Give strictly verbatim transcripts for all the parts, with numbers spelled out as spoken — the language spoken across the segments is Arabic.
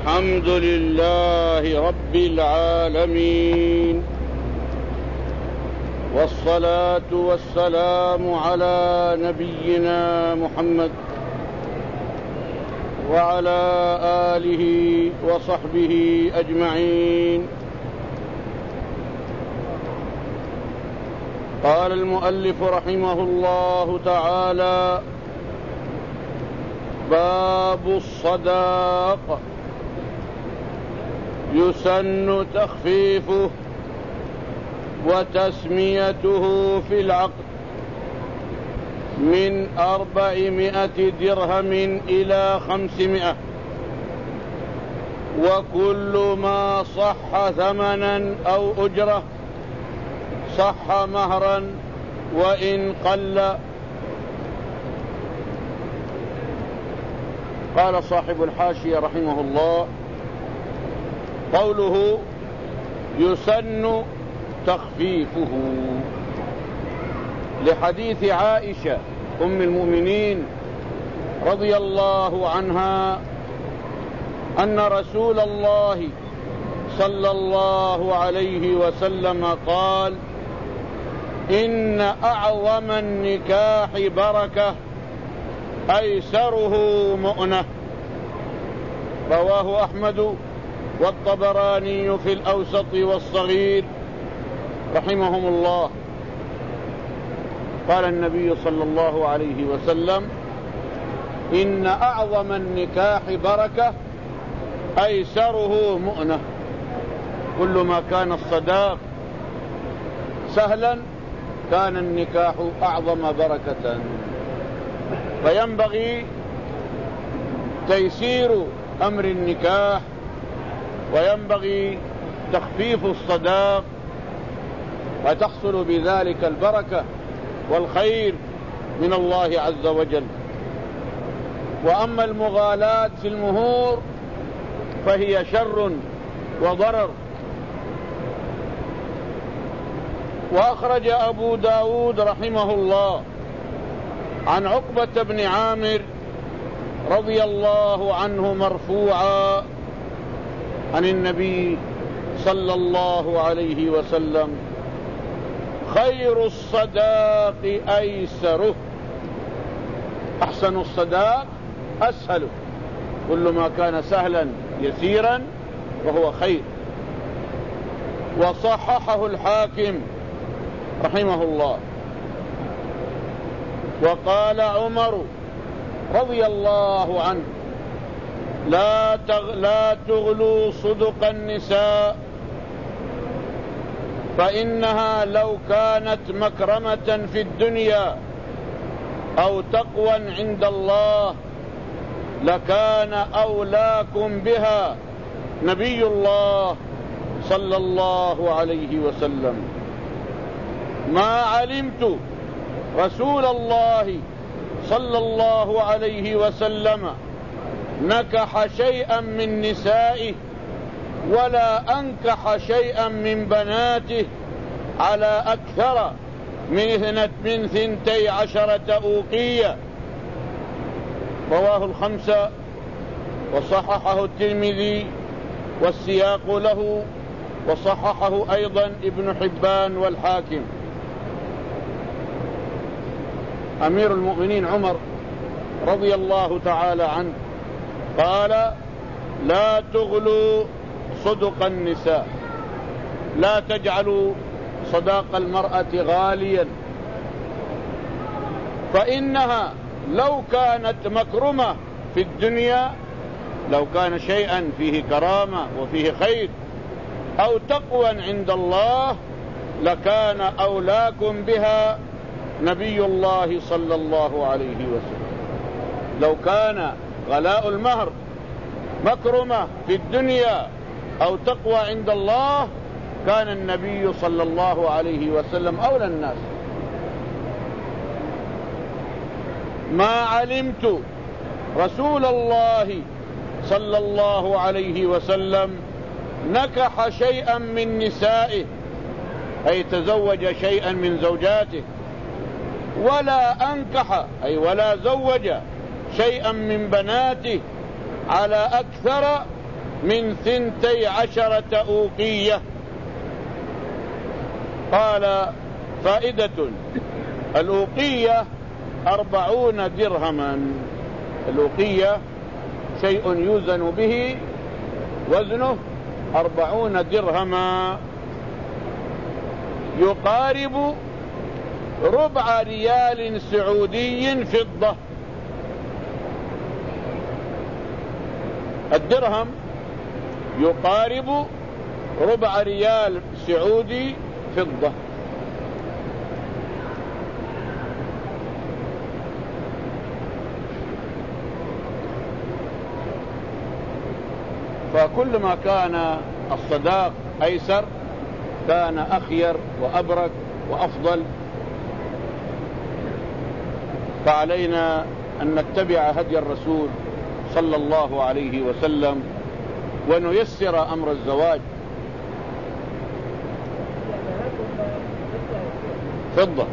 الحمد لله رب العالمين، والصلاة والسلام على نبينا محمد وعلى آله وصحبه أجمعين. قال المؤلف رحمه الله تعالى: باب الصداق. يسن تخفيفه وتسميته في العقد من أربعمائة درهم إلى خمسمائة، وكل ما صح ثمنا أو أجرة صح مهرا وإن قل. قال صاحب الحاشية رحمه الله: قوله يسن تخفيفه لحديث عائشة أم المؤمنين رضي الله عنها أن رسول الله صلى الله عليه وسلم قال: إن أعظم النكاح بركة أيسره مؤنة. رواه أحمد والطبراني في الأوسط والصغير رحمهم الله. قال النبي صلى الله عليه وسلم: إن أعظم النكاح بركة أيسره مؤنة. كل ما كان الصداق سهلا كان النكاح أعظم بركة، فينبغي تيسير أمر النكاح وينبغي تخفيف الصداق، فتحصل بذلك البركة والخير من الله عز وجل. وأما المغالاة في المهور فهي شر وضرر. وأخرج أبو داود رحمه الله عن عقبة بن عامر رضي الله عنه مرفوعا عن النبي صلى الله عليه وسلم: خير الصداق أيسره. أحسن الصداق أسهله، كل ما كان سهلا يسيرا وهو خير. وصححه الحاكم رحمه الله. وقال عمر رضي الله عنه: لا تغ... لا تغلوا صدق النساء، فإنها لو كانت مكرمة في الدنيا أو تقوى عند الله لكان أولاكم بها نبي الله صلى الله عليه وسلم. ما علمت رسول الله صلى الله عليه وسلم نكح شيئا من نسائه ولا أنكح شيئا من بناته على أكثر من ثنتي عشرة أوقية. رواه الخمسة وصححه الترمذي والسياق له، وصححه أيضا ابن حبان والحاكم. أمير المؤمنين عمر رضي الله تعالى عنه قال: لا تغلوا صدق النساء، لا تجعلوا صداق المرأة غاليا، فإنها لو كانت مكرمة في الدنيا، لو كان شيئا فيه كرامة وفيه خير أو تقوى عند الله لكان أولاكم بها نبي الله صلى الله عليه وسلم. لو كان غلاء المهر مكرمة في الدنيا أو تقوى عند الله كان النبي صلى الله عليه وسلم أولى الناس. ما علمت رسول الله صلى الله عليه وسلم نكح شيئا من نسائه، أي تزوج شيئا من زوجاته، ولا أنكح أي ولا زوج شيئا من بناته على أكثر من ثنتي عشرة أوقية. قال فائدة: الأوقية أربعون درهما. الأوقية شيء يوزن به، وزنه أربعون درهما، يقارب ربع ريال سعودي فضة. الدرهم يقارب ربع ريال سعودي فضة. فكل ما كان الصداق أيسر كان أخير وأبرك وأفضل، فعلينا أن نتبع هدي الرسول صلى الله عليه وسلم ونيسر أمر الزواج. فضة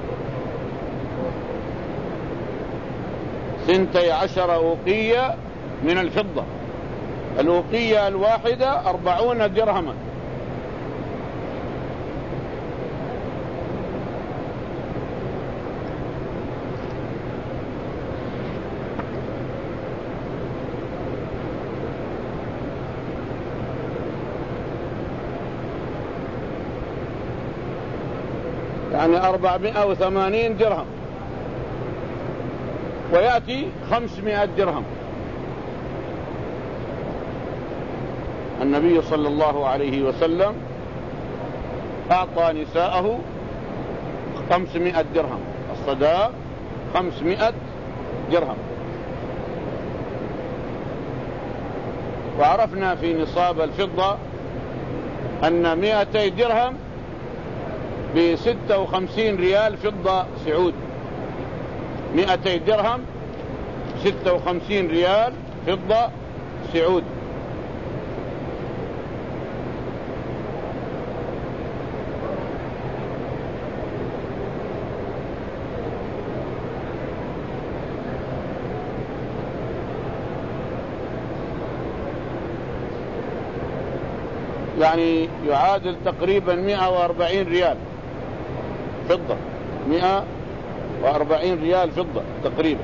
ثنتي عشر أوقية من الفضة. الأوقية الواحدة أربعون درهما. يعني أربعمائة وثمانين درهم، ويأتي خمسمائة درهم. النبي صلى الله عليه وسلم أعطى نساءه خمسمائة درهم، الصداق خمسمائة درهم. وعرفنا في نصاب الفضة أن مائتي درهم بستة وخمسين ريال فضة سعود. مائتي درهم ستة وخمسين ريال فضة سعود. يعني يعادل تقريبا مائة وأربعين ريال فضة. مائة وأربعين ريال فضة تقريبا.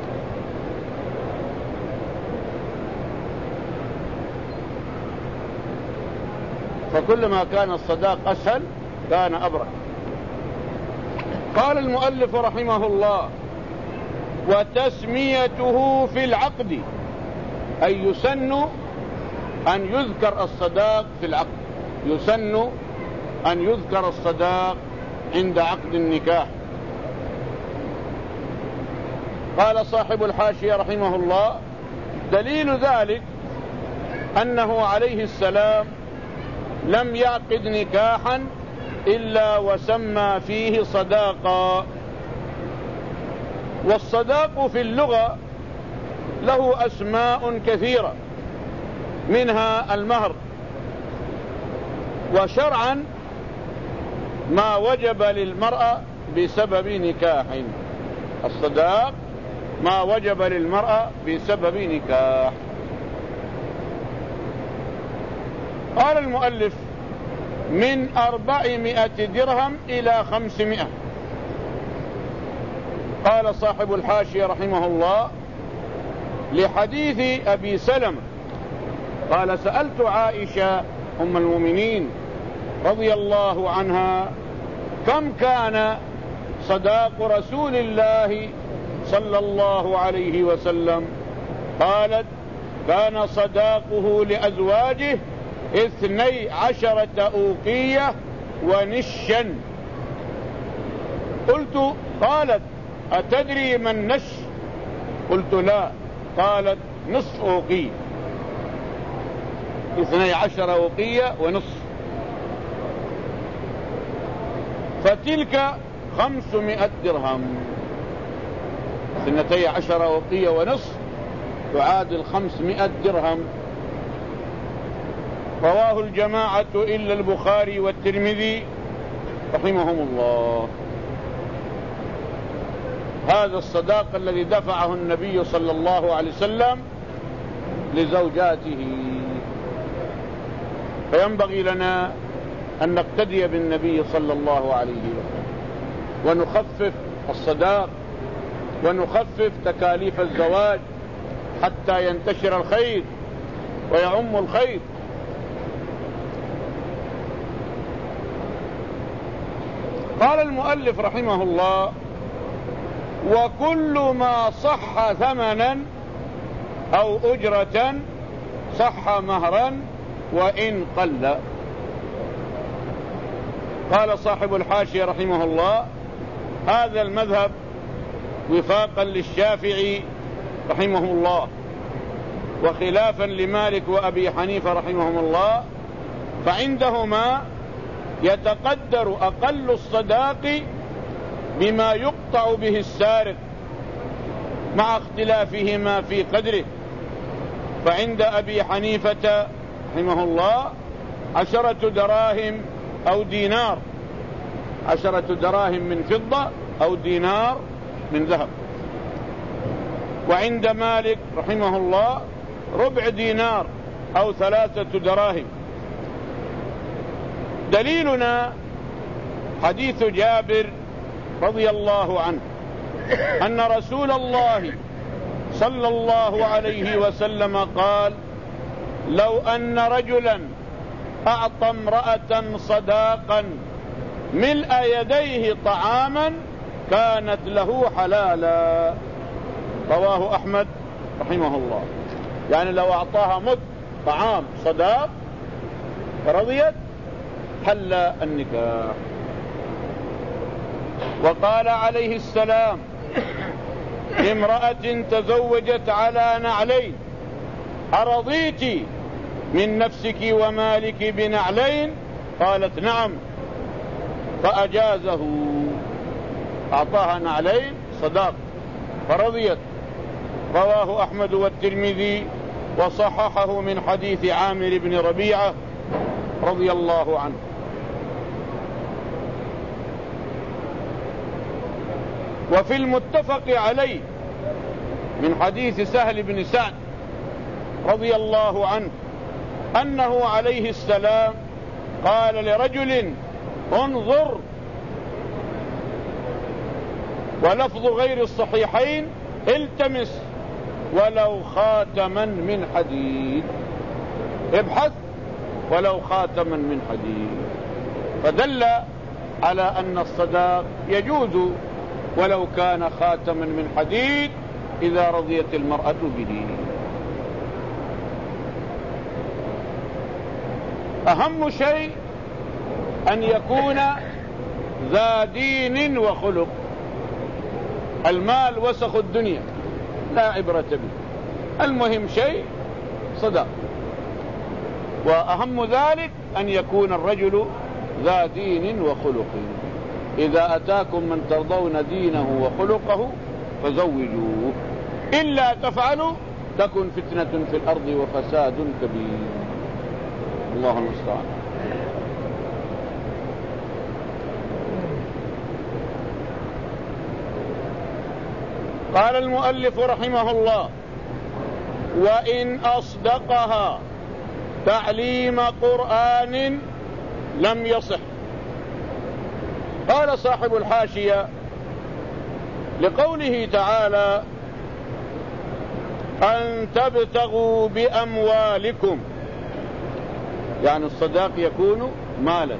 فكلما كان الصداق أسهل كان أبرك. قال المؤلف رحمه الله: وتسميته في العقد، أي يسن أن يذكر الصداق في العقد. يسن أن يذكر الصداق عند عقد النكاح. قال صاحب الحاشية رحمه الله: دليل ذلك أنه عليه السلام لم يعقد نكاحا إلا وسمى فيه صداقا. والصداق في اللغة له أسماء كثيرة، منها المهر. وشرعا ما وجب للمرأة بسبب نكاح. الصداق ما وجب للمرأة بسبب نكاح. قال المؤلف: من أربعمائة درهم إلى خمسمائة. قال صاحب الحاشية رحمه الله: لحديث أبي سلمة قال: سألت عائشة أم المؤمنين رضي الله عنها كم كان صداق رسول الله صلى الله عليه وسلم؟ قالت: كان صداقه لأزواجه اثني عشرة أوقية ونشا. قلت: قالت: أتدري ما النش؟ قلت: لا. قالت: نصف أوقية. اثني عشر أوقية ونصف، فتلك خمسمائة درهم. اثنتي عشر أوقية ونصف تعادل خمسمائة درهم. رواه الجماعة إلا البخاري والترمذي رحمهم الله. هذا الصداق الذي دفعه النبي صلى الله عليه وسلم لزوجاته. فينبغي لنا أن نقتدي بالنبي صلى الله عليه وسلم ونخفف الصداق ونخفف تكاليف الزواج حتى ينتشر الخير ويعم الخير. قال المؤلف رحمه الله: وكل ما صح ثمنا أو أجرة صح مهرا وإن قل. قال صاحب الحاشية رحمه الله: هذا المذهب وفاقا للشافعي رحمه الله وخلافا لمالك وأبي حنيفة رحمهم الله، فعندهما يتقدر أقل الصداق بما يقطع به السارق مع اختلافهما في قدره. فعند أبي حنيفة رحمه الله عشرة دراهم أو دينار، عشرة دراهم من فضة أو دينار من ذهب. وعند مالك رحمه الله ربع دينار أو ثلاثة دراهم. دليلنا حديث جابر رضي الله عنه أن رسول الله صلى الله عليه وسلم قال: لو أن رجلا أعطى امرأة صداقا ملء يديه طعاما كانت له حلالا. رواه أحمد رحمه الله. يعني لو أعطاها مد طعام صداق فرضيت حل النكاح. وقال عليه السلام امرأة تزوجت على نعلين: أرضيت من نفسك ومالك بنعلين؟ قالت: نعم. فأجازه، أعطاها نعلين صداق فرضيت. رواه أحمد والترمذي وصححه من حديث عامر بن ربيعة رضي الله عنه. وفي المتفق عليه من حديث سهل بن سعد رضي الله عنه أنه عليه السلام قال لرجل: انظر. ولفظ غير الصحيحين: التمس ولو خاتما من حديد، ابحث ولو خاتما من حديد. فدل على أن الصداق يجوز ولو كان خاتما من حديد إذا رضيت المرأة به. أهم شيء أن يكون ذا دين وخلق. المال وسخ الدنيا لا عبرة به، المهم شيء صداق. وأهم ذلك أن يكون الرجل ذا دين وخلق. إذا أتاكم من ترضون دينه وخلقه فزوجوه، إلا تفعلوا تكن فتنة في الأرض وفساد كبير. الله المستعان. قال المؤلف رحمه الله: وإن أصدقها تعليم قرآن لم يصح. قال صاحب الحاشية: لقوله تعالى: أن تبتغوا بأموالكم، يعني الصداق يكون مالا.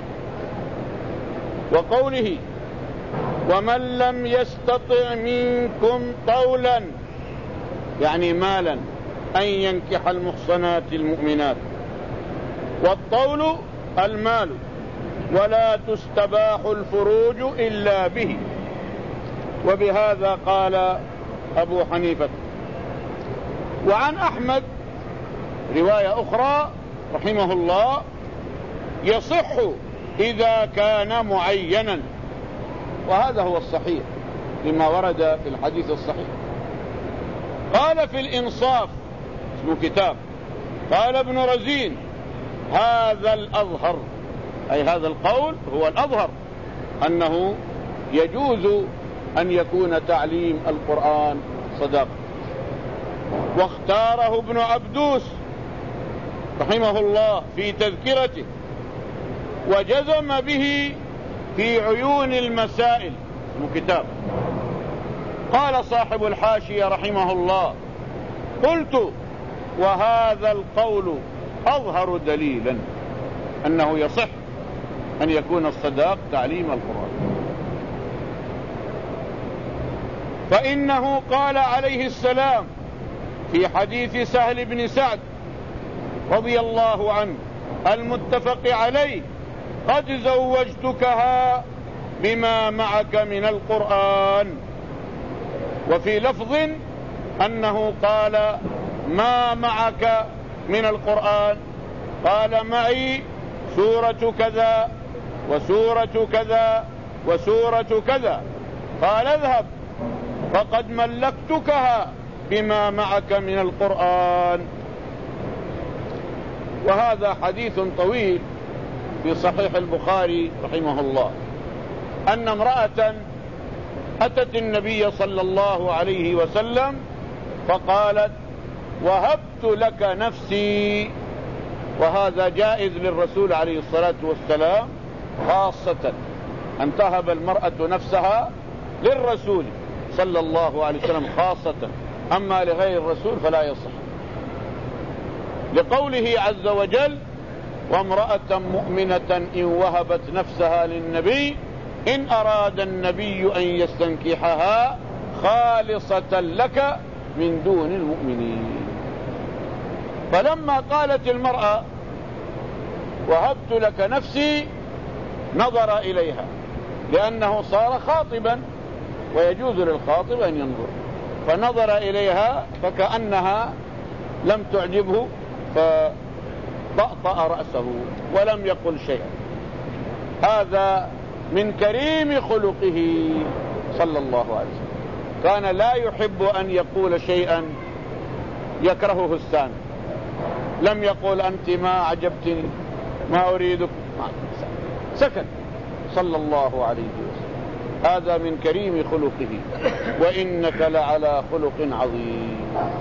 وقوله: ومن لم يستطع منكم طولا، يعني مالا، أن ينكح المحصنات المؤمنات. والطول المال، ولا تستباح الفروج إلا به. وبهذا قال أبو حنيفة. وعن أحمد رواية أخرى رحمه الله: يصح إذا كان معينا. وهذا هو الصحيح لما ورد في الحديث الصحيح. قال في الإنصاف، اسمه كتاب، قال ابن رزين: هذا الأظهر، أي هذا القول هو الأظهر، أنه يجوز أن يكون تعليم القرآن صداق. واختاره ابن عبدوس رحمه الله في تذكرته وجزم به في عيون المسائل كتاب. قال صاحب الحاشية رحمه الله: قلت: وهذا القول أظهر دليلا أنه يصح أن يكون الصداق تعليم القرآن، فإنه قال عليه السلام في حديث سهل بن سعد رضي الله عنه المتفق عليه: قد زوجتكها بما معك من القرآن. وفي لفظ أنه قال: ما معك من القرآن؟ قال: معي سورة كذا وسورة كذا وسورة كذا. قال: اذهب فقد ملكتكها بما معك من القرآن. وهذا حديث طويل في صحيح البخاري رحمه الله، أن امرأة أتت النبي صلى الله عليه وسلم فقالت: وهبت لك نفسي. وهذا جائز للرسول عليه الصلاة والسلام خاصة، أن تهب المرأة نفسها للرسول صلى الله عليه وسلم خاصة، أما لغير الرسول فلا يصح، لقوله عز وجل: وامرأة مؤمنة إن وهبت نفسها للنبي إن أراد النبي أن يستنكحها خالصة لك من دون المؤمنين. فلما قالت المرأة: وهبت لك نفسي، نظر إليها، لأنه صار خاطبا ويجوز للخاطب أن ينظر، فنظر إليها فكأنها لم تعجبه فطأطأ رأسه ولم يقل شيئا. هذا من كريم خلقه صلى الله عليه وسلم، كان لا يحب أن يقول شيئا يكرهه الثاني. لم يقول: أنت ما عجبتني، ما أريدك، سكت صلى الله عليه وسلم. هذا من كريم خلقه، وإنك لعلى خلق عظيم.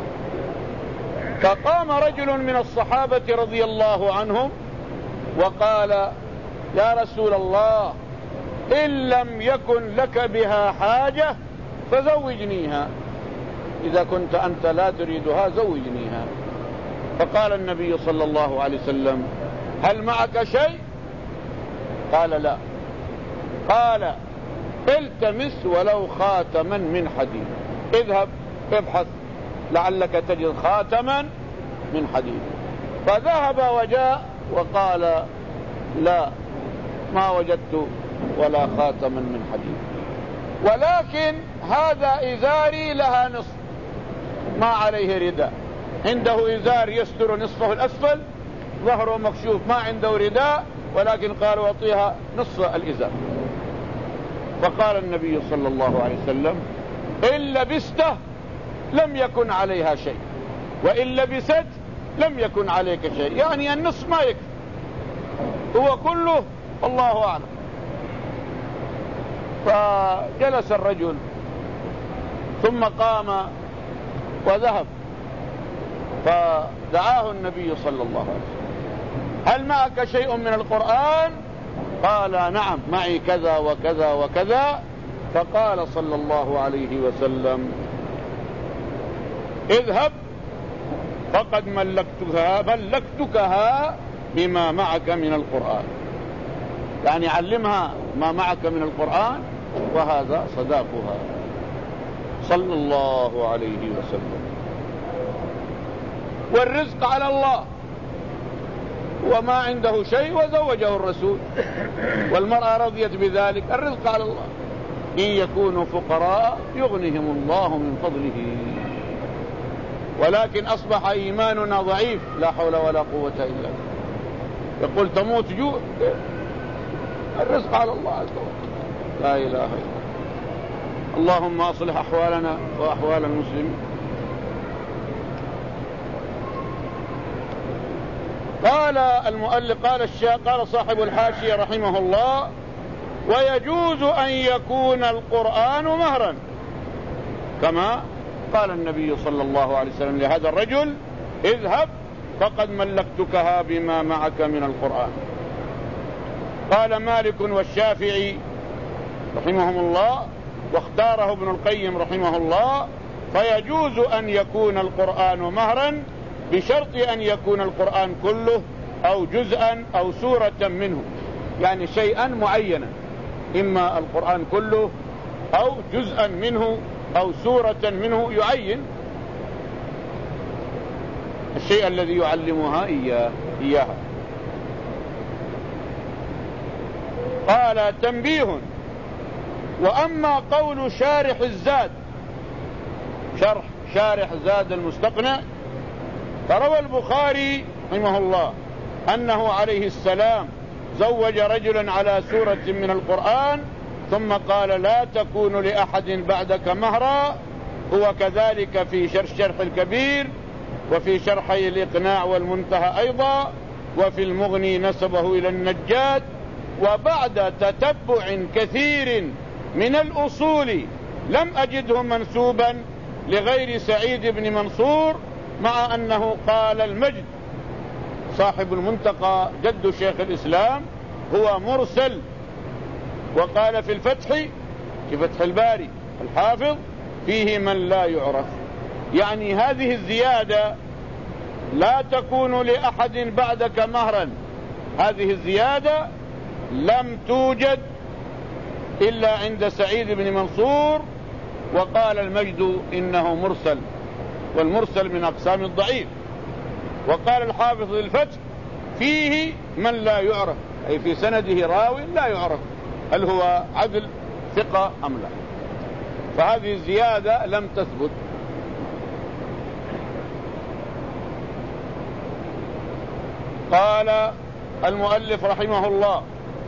فقام رجل من الصحابة رضي الله عنهم وقال: يا رسول الله، إن لم يكن لك بها حاجة فزوجنيها، إذا كنت أنت لا تريدها زوجنيها. فقال النبي صلى الله عليه وسلم: هل معك شيء؟ قال: لا. قال: التمس ولو خاتما من حديد، اذهب ابحث لعلك تجد خاتما من حديد. فذهب وجاء وقال: لا، ما وجدت ولا خاتما من حديد، ولكن هذا إزاري لها نصف، ما عليه رداء، عنده إزار يستر نصفه الأسفل، ظهره مكشوف، ما عنده رداء، ولكن قال: وأعطيها نصف الإزار. فقال النبي صلى الله عليه وسلم: إن لبسته لم يكن عليها شيء، وإن لبست لم يكن عليك شيء، يعني النصف ما يكفي، هو كله الله أعلم. فجلس الرجل ثم قام وذهب، فدعاه النبي صلى الله عليه وسلم: هل معك شيء من القرآن؟ قال: نعم، معي كذا وكذا وكذا. فقال صلى الله عليه وسلم: اذهب فقد ملكتها ملكتكها بما معك من القرآن، يعني علمها ما معك من القرآن، وهذا صداقها صلى الله عليه وسلم. والرزق على الله، وما عنده شيء وزوجه الرسول، والمرأة رضيت بذلك، الرزق على الله. إن يكونوا فقراء يغنيهم الله من فضله. ولكن أصبح إيماننا ضعيف، لا حول ولا قوة إلا بالله. يقول: تموت جوع، الرزق على الله عز وجل، لا إله إلا الله. اللهم أصلح أحوالنا وأحوال المسلمين. قال المؤلف قال الشيخ قال صاحب الحاشية رحمه الله: ويجوز أن يكون القرآن مهرا، كما قال النبي صلى الله عليه وسلم لهذا الرجل: اذهب فقد ملكتكها بما معك من القرآن. قال مالك والشافعي رحمهم الله، واختاره ابن القيم رحمه الله: فيجوز أن يكون القرآن مهرا بشرط أن يكون القرآن كله أو جزءا أو سورة منه، يعني شيئا معينا، إما القرآن كله أو جزءا منه أو سورة منه، يعين الشيء الذي يعلمها إياه إياها. قال: تنبيه. وأما قول شارح الزاد، شرح شارح زاد المستقنع، فروى البخاري رحمه الله أنه عليه السلام زوج رجلا على سورة من القرآن ثم قال: لا تكون لأحد بعدك مهرا. هو كذلك في شرح الكبير، وفي شرحي الإقناع والمنتهى أيضا، وفي المغني نسبه إلى النجاد. وبعد تتبع كثير من الأصول لم أجده منسوبا لغير سعيد بن منصور، مع أنه قال المجد صاحب المنتقى جد شيخ الإسلام هو مرسل. وقال في الفتح، في فتح الباري الحافظ: فيه من لا يعرف. يعني هذه الزيادة لا تكون لأحد بعدك مهرا، هذه الزيادة لم توجد إلا عند سعيد بن منصور. وقال المجد إنه مرسل، والمرسل من أقسام الضعيف. وقال الحافظ للفتح: فيه من لا يعرف، أي في سنده راو لا يعرف هل هو عدل ثقة أم لا، فهذه الزيادة لم تثبت. قال المؤلف رحمه الله: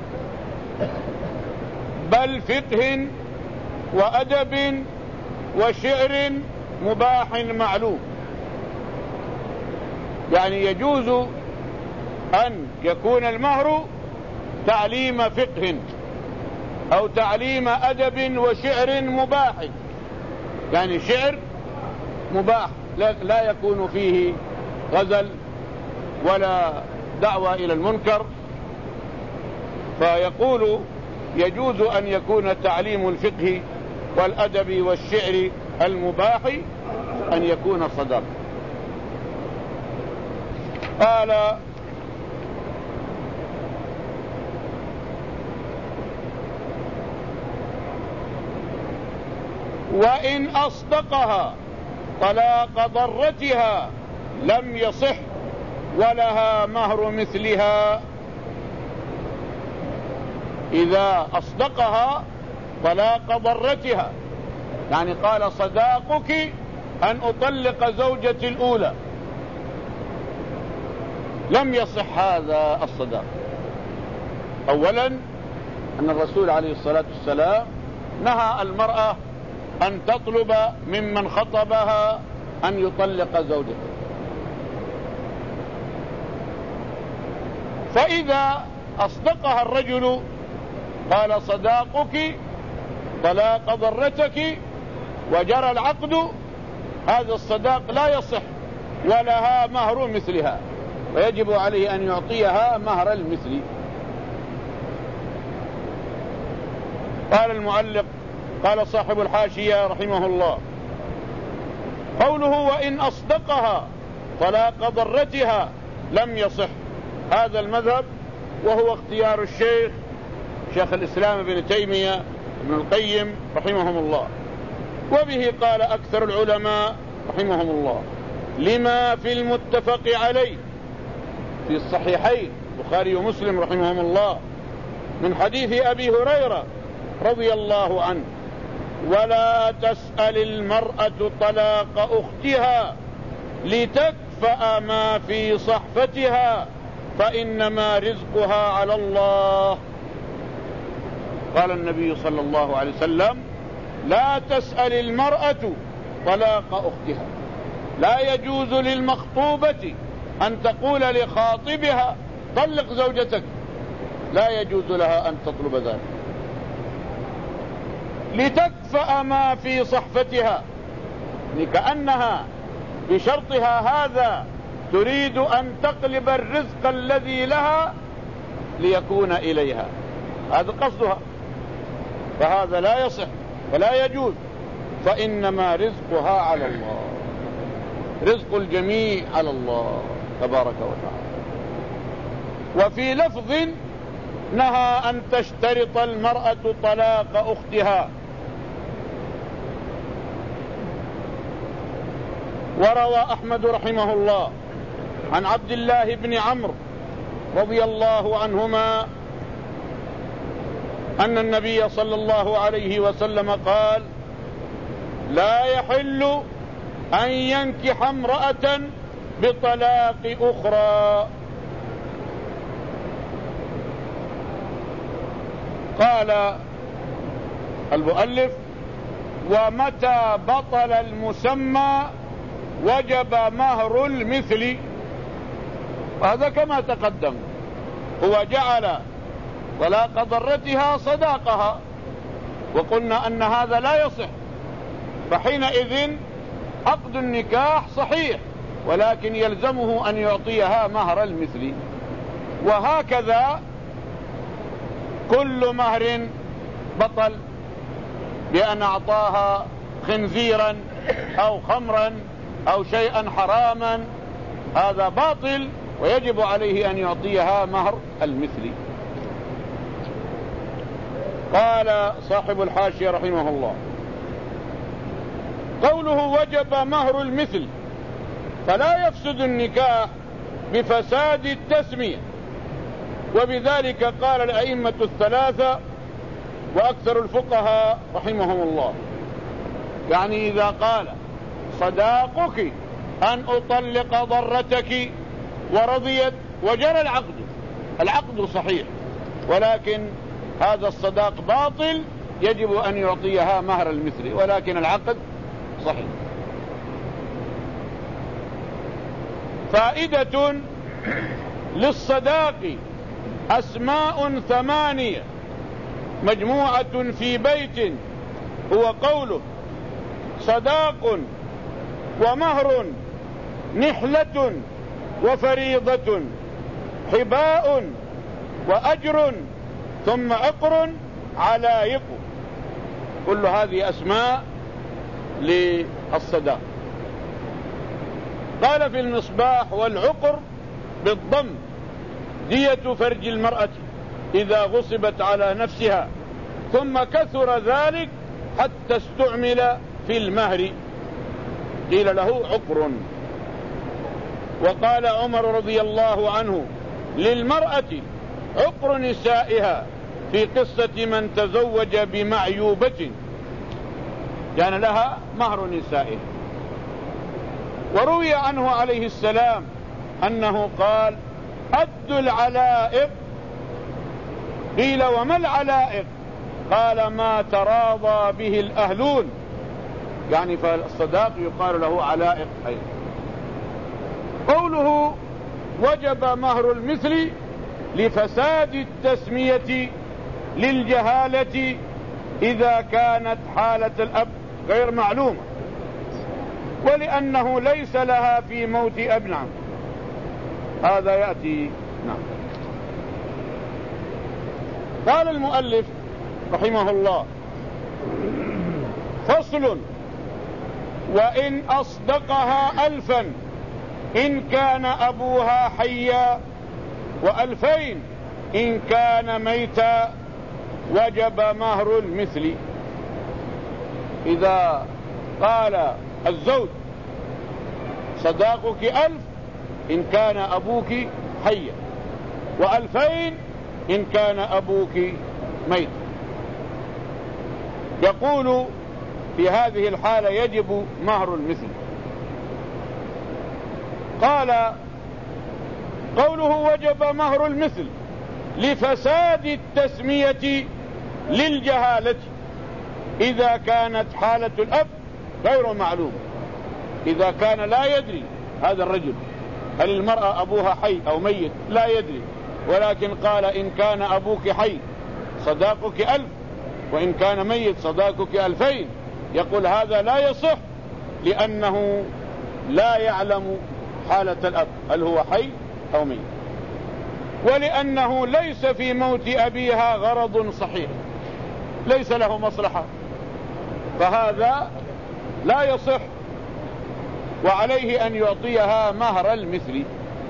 بل فقه وأدب وشعر مباح معلوم. يعني يجوز أن يكون المهر تعليم فقه أو تعليم أدب وشعر مباح، يعني شعر مباح لا يكون فيه غزل ولا دعوة إلى المنكر. فيقول يجوز أن يكون تعليم الفقه والأدب والشعر المباح أن يكون صدقة. قال: وإن أصدقها طلاق ضرتها لم يصح ولها مهر مثلها. إذا أصدقها طلاق ضرتها، يعني قال: صداقك أن أطلق زوجتي الأولى، لم يصح هذا الصداق. أولا أن الرسول عليه الصلاة والسلام نهى المرأة أن تطلب ممن خطبها أن يطلق زوجته. فإذا أصدقها الرجل قال: صداقك طلاق ضرتك، وجرى العقد، هذا الصداق لا يصح ولها مهر مثلها، ويجب عليه أن يعطيها مهر المثل. قال المعلق، قال صاحب الحاشية رحمه الله: قوله وإن أصدقها طلاق ضرتها لم يصح، هذا المذهب وهو اختيار الشيخ شيخ الإسلام ابن تيمية ابن القيم رحمهم الله، وبه قال أكثر العلماء رحمهم الله، لما في المتفق عليه في الصحيحين البخاري ومسلم رحمهم الله من حديث أبي هريرة رضي الله عنه: ولا تسأل المرأة طلاق أختها لتكفأ ما في صحفتها فإنما رزقها على الله. قال النبي صلى الله عليه وسلم: لا تسأل المرأة طلاق أختها. لا يجوز للمخطوبة أن تقول لخاطبها: طلق زوجتك، لا يجوز لها أن تطلب ذلك. لتكفأ ما في صحفتها، كأنها بشرطها هذا تريد أن تقلب الرزق الذي لها ليكون إليها، هذا قصدها، فهذا لا يصح ولا يجوز، فإنما رزقها على الله، رزق الجميع على الله تبارك وتعالى. وفي لفظ نهى أن تشترط المرأة طلاق أختها. وروى أحمد رحمه الله عن عبد الله بن عمرو رضي الله عنهما أن النبي صلى الله عليه وسلم قال: لا يحل أن ينكح امرأة بطلاق أخرى. قال المؤلف: ومتى بطل المسمى وجب مهر المثل. وهذا كما تقدم، هو جعل طلاق ضرتها صداقها، وقلنا أن هذا لا يصح، فحينئذ عقد النكاح صحيح، ولكن يلزمه أن يعطيها مهر المثل. وهكذا كل مهر بطل بأن أعطاها خنزيرا أو خمرا أو شيئا حراما، هذا باطل ويجب عليه أن يعطيها مهر المثل. قال صاحب الحاشية رحمه الله: قوله وجب مهر المثل فلا يفسد النكاح بفساد التسمية، وبذلك قال الأئمة الثلاثة وأكثر الفقهاء رحمهم الله. يعني إذا قال صداقك أن أطلق ضرتك ورضيت وجرى العقد، العقد صحيح، ولكن هذا الصداق باطل، يجب أن يعطيها مهر المثل، ولكن العقد صحيح. فائدة للصداق أسماء ثمانية مجموعة في بيت، هو قوله صداق ومهر نحلة وفريضة حباء وأجر ثم عقر علائق. كل هذه أسماء للصداق. قال في المصباح: والعقر بالضم دية فرج المرأة إذا غصبت على نفسها، ثم كثر ذلك حتى استعمل في المهر، قيل له عقر. وقال عمر رضي الله عنه: للمرأة عقر نسائها، في قصة من تزوج بمعيوبة، كان لها مهر نسائها. وروي عنه عليه السلام أنه قال: أدوا العلائق. قيل: وما العلائق؟ قال: ما تراضى به الأهلون، يعني فالصداق يقال له علائق أيضا. قوله وجب مهر المثل لفساد التسمية للجهالة إذا كانت حالة الأب غير معلومة، ولأنه ليس لها في موت أبنها، هذا يأتي. نعم. قال المؤلف رحمه الله: فصل: وإن أصدقها ألفا إن كان أبوها حيا، وألفين إن كان ميتا، وجب مهر المثل. إذا قال الزوج صداقك ألف إن كان أبوك حيا، وألفين إن كان أبوك ميت، يقول في هذه الحالة يجب مهر المثل. قال: قوله وجب مهر المثل لفساد التسمية للجهالة إذا كانت حالة الأب غير معلوم، إذا كان لا يدري هذا الرجل هل المرأة أبوها حي أو ميت، لا يدري، ولكن قال إن كان أبوك حي صداقك ألف، وإن كان ميت صداقك ألفين، يقول هذا لا يصح، لأنه لا يعلم حالة الأب هل هو حي أو ميت، ولأنه ليس في موت أبيها غرض صحيح، ليس له مصلحة، فهذا لا يصح، وعليه أن يعطيها مهر المثل.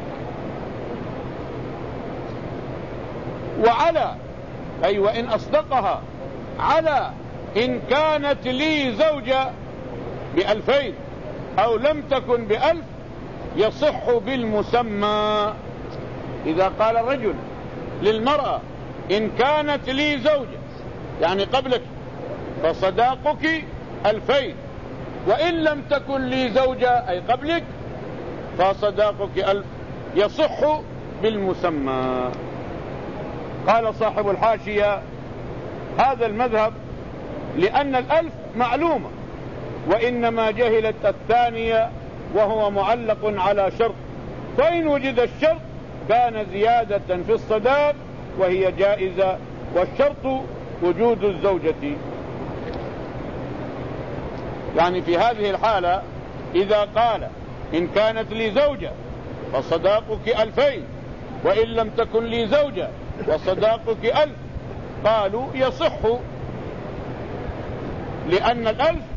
وعلى أي وإن أصدقها على إن كانت لي زوجة بألفين أو لم تكن بألف يصح بالمسمى. إذا قال الرجل للمرأة إن كانت لي زوجة يعني قبلك فصداقك ألفين، وإن لم تكن لي زوجة أي قبلك فصداقك ألف، يصح بالمسمى. قال صاحب الحاشية هذا المذهب لأن الألف معلومة، وإنما جهلت الثانية وهو معلق على شرط، فإن وجد الشرط كان زيادة في الصداق وهي جائزة، والشرط وجود الزوجة. يعني في هذه الحالة إذا قال إن كانت لي زوجة فصداقك ألفين، وإن لم تكن لي زوجة وصداقك ألف، قالوا يصح، لأن الألف